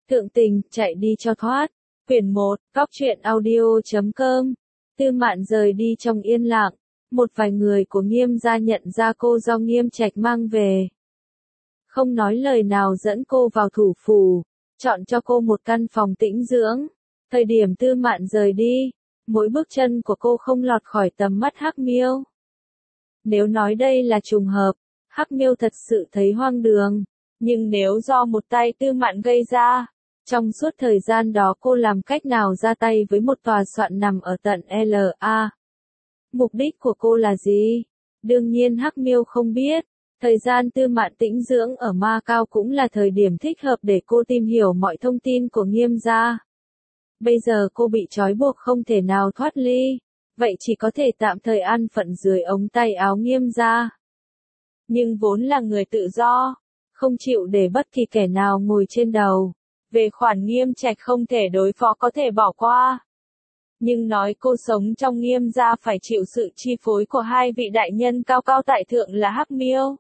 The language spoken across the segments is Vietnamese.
Thượng tình, chạy đi cho thoát. Quyển 1, Cóc truyện audio.com. Tư Mạn rời đi trong yên lặng. Một vài người của Nghiêm gia nhận ra cô do Nghiêm Trạch mang về. Không nói lời nào dẫn cô vào thủ phủ, chọn cho cô một căn phòng tĩnh dưỡng. Thời điểm Tư Mạn rời đi, mỗi bước chân của cô không lọt khỏi tầm mắt Hắc Miêu. Nếu nói đây là trùng hợp, Hắc Miêu thật sự thấy hoang đường. Nhưng nếu do một tay Tư Mạn gây ra, trong suốt thời gian đó cô làm cách nào ra tay với một tòa soạn nằm ở tận LA? Mục đích của cô là gì? Đương nhiên Hắc Miêu không biết. Thời gian Tư Mạn tĩnh dưỡng ở Macau cũng là thời điểm thích hợp để cô tìm hiểu mọi thông tin của Nghiêm gia. Bây giờ cô bị trói buộc không thể nào thoát ly, vậy chỉ có thể tạm thời an phận dưới ống tay áo Nghiêm gia. Nhưng vốn là người tự do, không chịu để bất kỳ kẻ nào ngồi trên đầu. Về khoản Nghiêm Trạch không thể đối phó có thể bỏ qua. Nhưng nói cô sống trong Nghiêm gia phải chịu sự chi phối của hai vị đại nhân cao cao tại thượng là Hắc Miêu.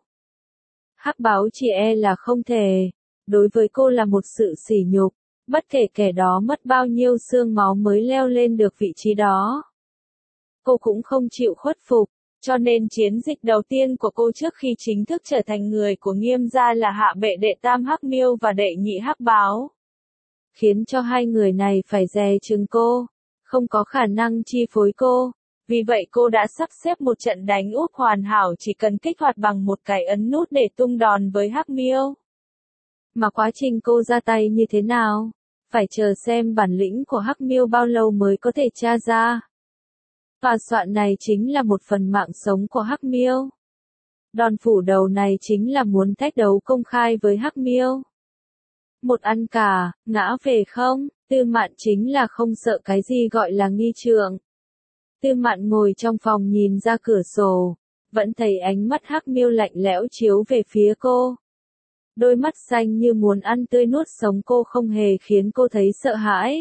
Hắc Báo chỉ e là không thể. Đối với cô là một sự sỉ nhục, bất kể kẻ đó mất bao nhiêu xương máu mới leo lên được vị trí đó. Cô cũng không chịu khuất phục, cho nên chiến dịch đầu tiên của cô trước khi chính thức trở thành người của Nghiêm gia là hạ bệ đệ tam Hắc Miêu và đệ nhị Hắc Báo. Khiến cho hai người này phải dè chừng cô, không có khả năng chi phối cô. Vì vậy cô đã sắp xếp một trận đánh úp hoàn hảo chỉ cần kích hoạt bằng một cái ấn nút để tung đòn với Hắc Miêu. Mà quá trình cô ra tay như thế nào? Phải chờ xem bản lĩnh của Hắc Miêu bao lâu mới có thể tra ra. Tòa soạn này chính là một phần mạng sống của Hắc Miêu. Đòn phủ đầu này chính là muốn thách đấu công khai với Hắc Miêu. Một ăn cả, ngã về không? Tư Mạn chính là không sợ cái gì gọi là nghi trượng. Tư Mạn ngồi trong phòng nhìn ra cửa sổ, vẫn thấy ánh mắt Hắc Miêu lạnh lẽo chiếu về phía cô. Đôi mắt xanh như muốn ăn tươi nuốt sống cô không hề khiến cô thấy sợ hãi.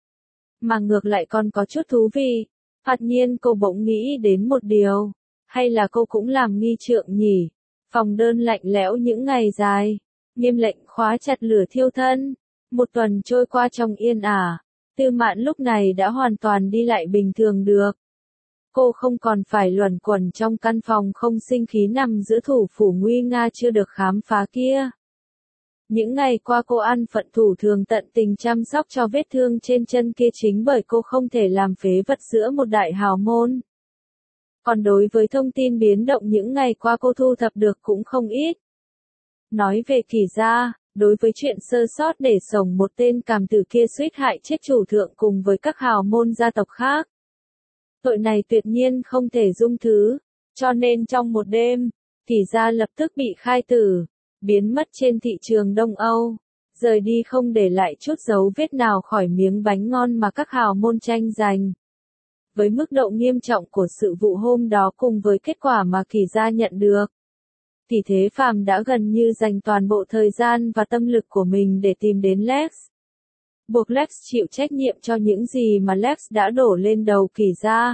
Mà ngược lại còn có chút thú vị. Thoạt nhiên cô bỗng nghĩ đến một điều. Hay là cô cũng làm nghi trượng nhỉ? Phòng đơn lạnh lẽo những ngày dài. Nghiêm lệnh khóa chặt lửa thiêu thân. Một tuần trôi qua trong yên ả. Tư Mạn lúc này đã hoàn toàn đi lại bình thường được. Cô không còn phải luẩn quẩn trong căn phòng không sinh khí nằm giữa thủ phủ nguy nga chưa được khám phá kia. Những ngày qua cô ăn phận thủ thường tận tình chăm sóc cho vết thương trên chân kia chính bởi cô không thể làm phế vật giữa một đại hào môn. Còn đối với thông tin biến động những ngày qua cô thu thập được cũng không ít. Nói về Kỳ gia, đối với chuyện sơ sót để sổng một tên cảm tử kia suýt hại chết chủ thượng cùng với các hào môn gia tộc khác. Tội này tuyệt nhiên không thể dung thứ, cho nên trong một đêm, Kỳ gia lập tức bị khai tử, biến mất trên thị trường Đông Âu, rời đi không để lại chút dấu vết nào khỏi miếng bánh ngon mà các hào môn tranh giành. Với mức độ nghiêm trọng của sự vụ hôm đó cùng với kết quả mà Kỳ gia nhận được, Kỳ Thế Phàm đã gần như dành toàn bộ thời gian và tâm lực của mình để tìm đến Lex. Buộc Lex chịu trách nhiệm cho những gì mà Lex đã đổ lên đầu Kỳ gia.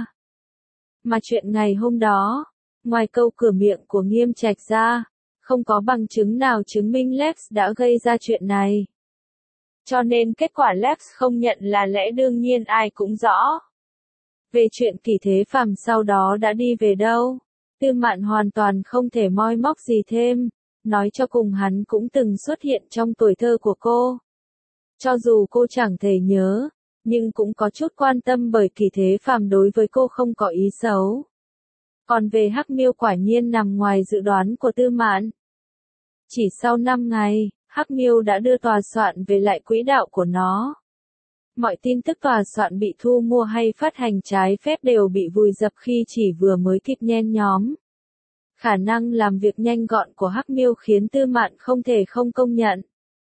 Mà chuyện ngày hôm đó, ngoài câu cửa miệng của Nghiêm Trạch ra, không có bằng chứng nào chứng minh Lex đã gây ra chuyện này. Cho nên kết quả Lex không nhận là lẽ đương nhiên ai cũng rõ. Về chuyện Kỳ Thế Phàm sau đó đã đi về đâu, Tư Mạn hoàn toàn không thể moi móc gì thêm, nói cho cùng hắn cũng từng xuất hiện trong tuổi thơ của cô. Cho dù cô chẳng thể nhớ, nhưng cũng có chút quan tâm bởi Kỳ Thế Phàm đối với cô không có ý xấu. Còn về Hắc Miêu quả nhiên nằm ngoài dự đoán của Tư Mạn. Chỉ sau 5 ngày, Hắc Miêu đã đưa tòa soạn về lại quỹ đạo của nó. Mọi tin tức tòa soạn bị thu mua hay phát hành trái phép đều bị vùi dập khi chỉ vừa mới kịp nhen nhóm. Khả năng làm việc nhanh gọn của Hắc Miêu khiến Tư Mạn không thể không công nhận.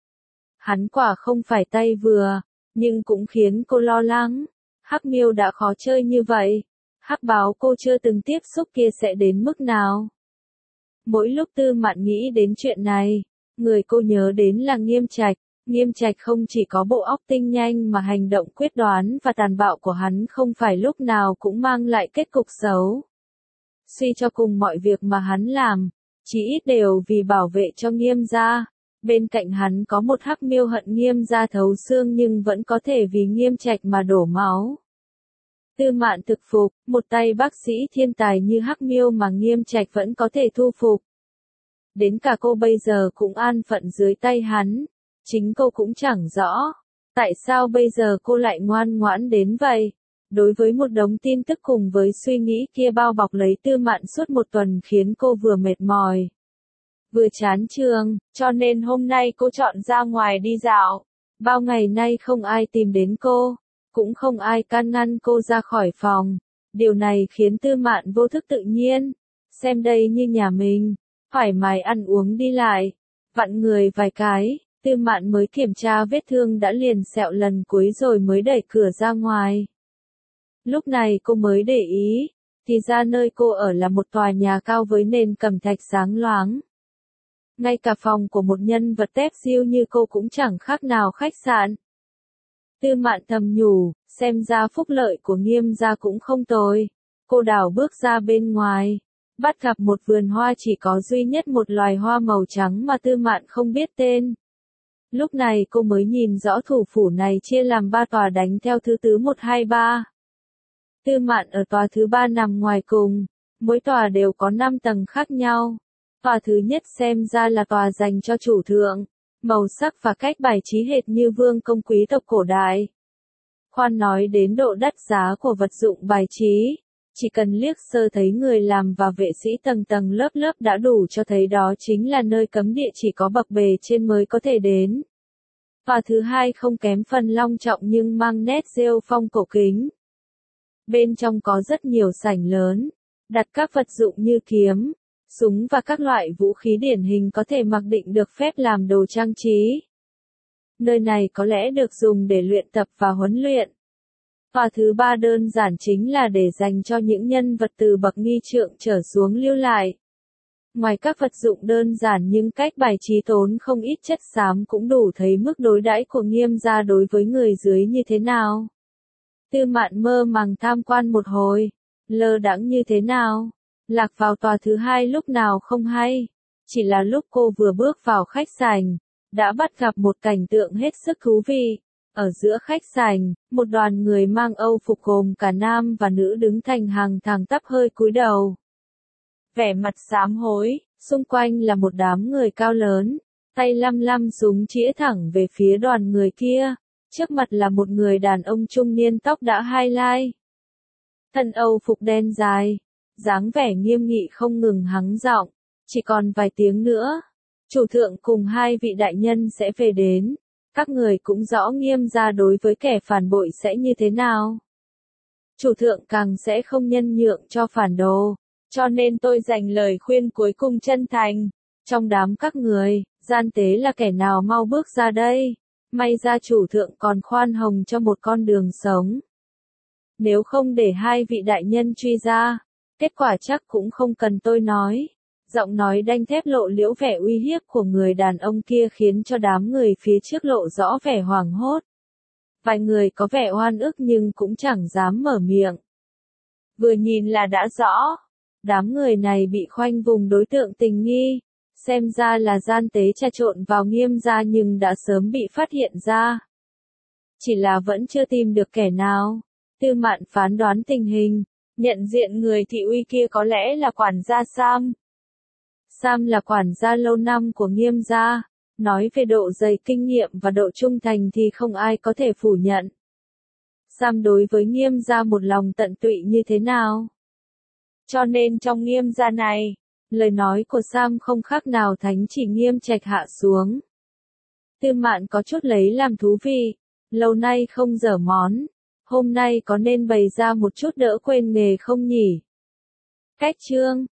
Hắn quả không phải tay vừa, nhưng cũng khiến cô lo lắng. Hắc Miêu đã khó chơi như vậy, Hắc Báo cô chưa từng tiếp xúc kia sẽ đến mức nào? Mỗi lúc Tư Mạn nghĩ đến chuyện này, người cô nhớ đến là Nghiêm Trạch. Nghiêm Trạch không chỉ có bộ óc tinh nhanh mà hành động quyết đoán và tàn bạo của hắn không phải lúc nào cũng mang lại kết cục xấu. Suy cho cùng mọi việc mà hắn làm, chỉ ít đều vì bảo vệ cho Nghiêm gia, Bên cạnh hắn có một Hắc Miêu hận Nghiêm gia thấu xương nhưng vẫn có thể vì Nghiêm Trạch mà đổ máu. Tư Mạn thực phục, một tay bác sĩ thiên tài như Hắc Miêu mà Nghiêm Trạch vẫn có thể thu phục. Đến cả cô bây giờ cũng an phận dưới tay hắn, chính cô cũng chẳng rõ, tại sao bây giờ cô lại ngoan ngoãn đến vậy. Đối với một đống tin tức cùng với suy nghĩ kia bao bọc lấy Tư Mạn suốt một tuần khiến cô vừa mệt mỏi, vừa chán trường, cho nên hôm nay cô chọn ra ngoài đi dạo. Bao ngày nay không ai tìm đến cô, cũng không ai can ngăn cô ra khỏi phòng. Điều này khiến Tư Mạn vô thức tự nhiên, xem đây như nhà mình, thoải mái ăn uống đi lại, vặn người vài cái, Tư Mạn mới kiểm tra vết thương đã liền sẹo lần cuối rồi mới đẩy cửa ra ngoài. Lúc này cô mới để ý, thì ra nơi cô ở là một tòa nhà cao với nền cẩm thạch sáng loáng. Ngay cả phòng của một nhân vật tép diêu như cô cũng chẳng khác nào khách sạn. Tư Mạn thầm nhủ, xem ra phúc lợi của Nghiêm gia cũng không tồi. Cô đảo bước ra bên ngoài, bắt gặp một vườn hoa chỉ có duy nhất một loài hoa màu trắng mà Tư Mạn không biết tên. Lúc này cô mới nhìn rõ thủ phủ này chia làm 3 tòa đánh theo thứ tự 1, 2, 3. Tư Mạn ở tòa thứ 3 nằm ngoài cùng, mỗi tòa đều có 5 tầng khác nhau. Tòa thứ nhất xem ra là tòa dành cho chủ thượng, màu sắc và cách bài trí hệt như vương công quý tộc cổ đại. Khoan nói đến độ đắt giá của vật dụng bài trí, chỉ cần liếc sơ thấy người làm và vệ sĩ tầng tầng lớp lớp đã đủ cho thấy đó chính là nơi cấm địa chỉ có bậc bề trên mới có thể đến. Tòa thứ hai không kém phần long trọng nhưng mang nét rêu phong cổ kính. Bên trong có rất nhiều sảnh lớn, đặt các vật dụng như kiếm, súng và các loại vũ khí điển hình có thể mặc định được phép làm đồ trang trí. Nơi này có lẽ được dùng để luyện tập và huấn luyện. Tòa thứ 3 đơn giản chính là để dành cho những nhân vật từ bậc nghi trượng trở xuống lưu lại. Ngoài các vật dụng đơn giản nhưng cách bài trí tốn không ít chất xám cũng đủ thấy mức đối đãi của Nghiêm gia đối với người dưới như thế nào. Tư Mạn mơ màng tham quan một hồi, lơ đãng như thế nào, lạc vào tòa thứ 2 lúc nào không hay. Chỉ là lúc cô vừa bước vào khách sảnh, đã bắt gặp một cảnh tượng hết sức thú vị. Ở giữa khách sảnh, một đoàn người mang âu phục gồm cả nam và nữ đứng thành hàng thẳng tắp hơi cúi đầu. Vẻ mặt sám hối, xung quanh là một đám người cao lớn, tay lăm lăm súng chĩa thẳng về phía đoàn người kia. Trước mặt là một người đàn ông trung niên tóc đã highlight. Thân âu phục đen dài, dáng vẻ nghiêm nghị không ngừng hắng giọng, chỉ còn vài tiếng nữa, chủ thượng cùng 2 vị đại nhân sẽ về đến. Các người cũng rõ Nghiêm gia đối với kẻ phản bội sẽ như thế nào. Chủ thượng càng sẽ không nhân nhượng cho phản đồ, cho nên tôi dành lời khuyên cuối cùng chân thành. Trong đám các người, gian tế là kẻ nào mau bước ra đây. May ra chủ thượng còn khoan hồng cho một con đường sống. Nếu không để 2 vị đại nhân truy ra, kết quả chắc cũng không cần tôi nói. Giọng nói đanh thép lộ liễu vẻ uy hiếp của người đàn ông kia khiến cho đám người phía trước lộ rõ vẻ hoảng hốt. Vài người có vẻ oan ức nhưng cũng chẳng dám mở miệng. Vừa nhìn là đã rõ, đám người này bị khoanh vùng đối tượng tình nghi, xem ra là gian tế trà trộn vào Nghiêm gia nhưng đã sớm bị phát hiện ra. Chỉ là vẫn chưa tìm được kẻ nào. Tư Mạn phán đoán tình hình, nhận diện người thị uy kia có lẽ là quản gia Sam. Sam là quản gia lâu năm của Nghiêm gia, nói về độ dày kinh nghiệm và độ trung thành thì không ai có thể phủ nhận. Sam đối với Nghiêm gia một lòng tận tụy như thế nào? Cho nên trong Nghiêm gia này, lời nói của Sam không khác nào thánh chỉ Nghiêm Trạch hạ xuống. Tư Mạn có chút lấy làm thú vị, lâu nay không dở món, hôm nay có nên bày ra một chút đỡ quên nghề không nhỉ? Cách chương